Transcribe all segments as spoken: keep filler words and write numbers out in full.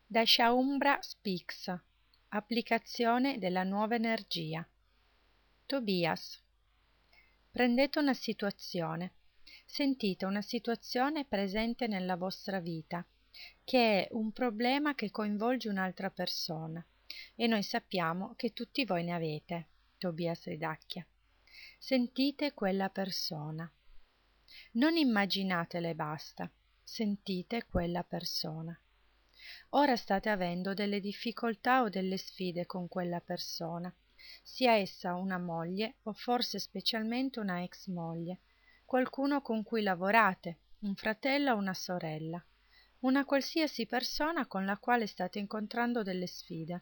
Da Shaumbra Speaks, applicazione della nuova energia. Tobias. Prendete una situazione. Sentite una situazione presente nella vostra vita, che è un problema che coinvolge un'altra persona, e noi sappiamo che tutti voi ne avete. Tobias ridacchia. Sentite quella persona. Non immaginatela e basta. Sentite quella persona. Ora state avendo delle difficoltà o delle sfide con quella persona, sia essa una moglie o forse specialmente una ex moglie, qualcuno con cui lavorate, un fratello o una sorella, una qualsiasi persona con la quale state incontrando delle sfide.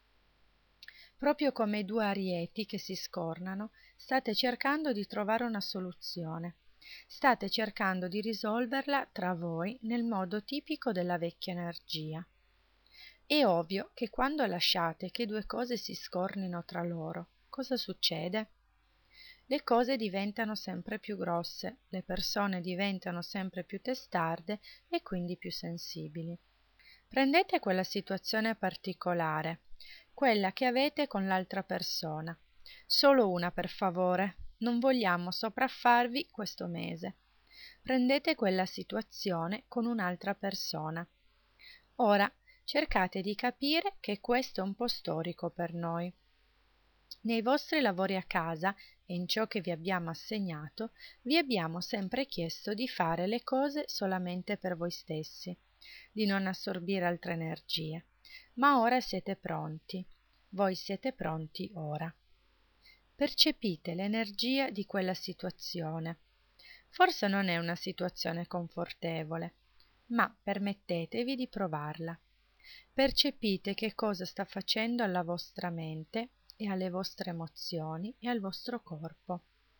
Proprio come i due arieti che si scornano, state cercando di trovare una soluzione. State cercando di risolverla tra voi nel modo tipico della vecchia energia. È ovvio che quando lasciate che due cose si scornino tra loro, cosa succede? Le cose diventano sempre più grosse, le persone diventano sempre più testarde e quindi più sensibili. Prendete quella situazione particolare, quella che avete con l'altra persona. Solo una, per favore, non vogliamo sopraffarvi questo mese. Prendete quella situazione con un'altra persona. Ora, cercate di capire che questo è un po' storico per noi. Nei vostri lavori a casa e in ciò che vi abbiamo assegnato, vi abbiamo sempre chiesto di fare le cose solamente per voi stessi, di non assorbire altre energie. Ma ora siete pronti. Voi siete pronti ora. Percepite l'energia di quella situazione. Forse non è una situazione confortevole, ma permettetevi di provarla. Percepite che cosa sta facendo alla vostra mente e alle vostre emozioni e al vostro corpo.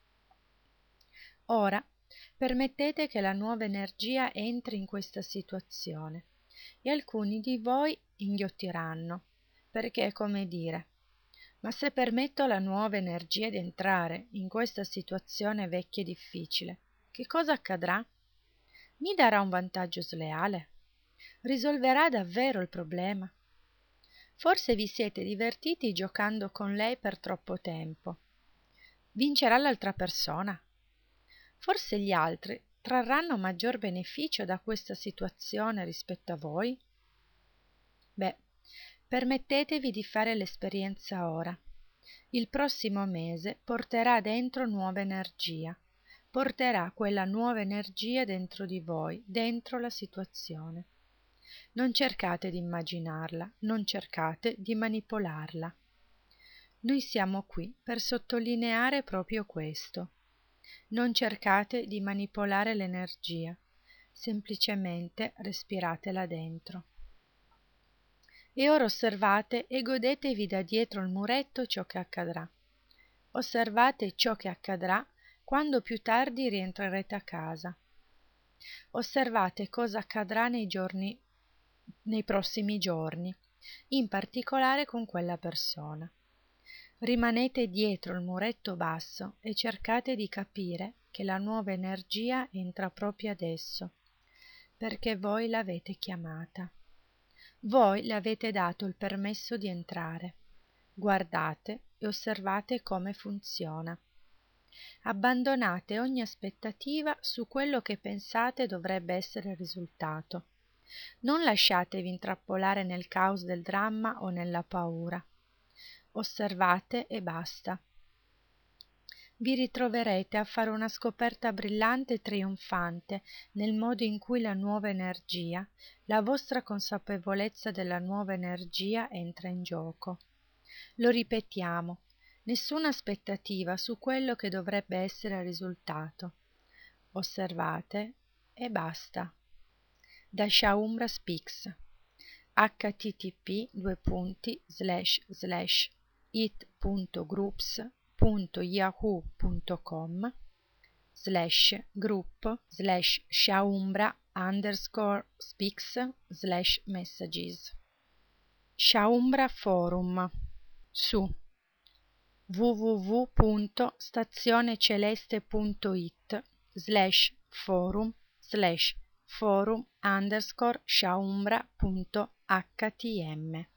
Ora permettete che la nuova energia entri in questa situazione e alcuni di voi inghiottiranno, perché è come dire: ma se permetto alla nuova energia di entrare in questa situazione vecchia e difficile, che cosa accadrà? Mi darà un vantaggio sleale? Risolverà davvero il problema? Forse vi siete divertiti giocando con lei per troppo tempo. Vincerà l'altra persona? Forse gli altri trarranno maggior beneficio da questa situazione rispetto a voi? Beh, permettetevi di fare l'esperienza ora. Il prossimo mese porterà dentro nuova energia, porterà quella nuova energia dentro di voi, dentro la situazione. Non cercate di immaginarla, non cercate di manipolarla. Noi siamo qui per sottolineare proprio questo. Non cercate di manipolare l'energia, semplicemente respiratela dentro. E ora osservate e godetevi da dietro il muretto ciò che accadrà. Osservate ciò che accadrà quando più tardi rientrerete a casa. Osservate cosa accadrà nei giorni, nei prossimi giorni, in particolare con quella persona. Rimanete dietro il muretto basso e cercate di capire che la nuova energia entra proprio adesso, perché voi l'avete chiamata. Voi le avete dato il permesso di entrare. Guardate e osservate come funziona. Abbandonate ogni aspettativa su quello che pensate dovrebbe essere il risultato. Non lasciatevi intrappolare nel caos del dramma o nella paura. Osservate e basta. Vi ritroverete a fare una scoperta brillante e trionfante nel modo in cui la nuova energia, la vostra consapevolezza della nuova energia entra in gioco. Lo ripetiamo, nessuna aspettativa su quello che dovrebbe essere il risultato. Osservate e basta. Da Shaumbra Speaks. h t t p due punti slash slash it.groups punto yahoo punto com slash group slash shaumbra underscore speaks slash messages. Shaumbra Forum su w w w punto stazioneceleste punto it slash forum slash forum underscore shaumbra punto htm.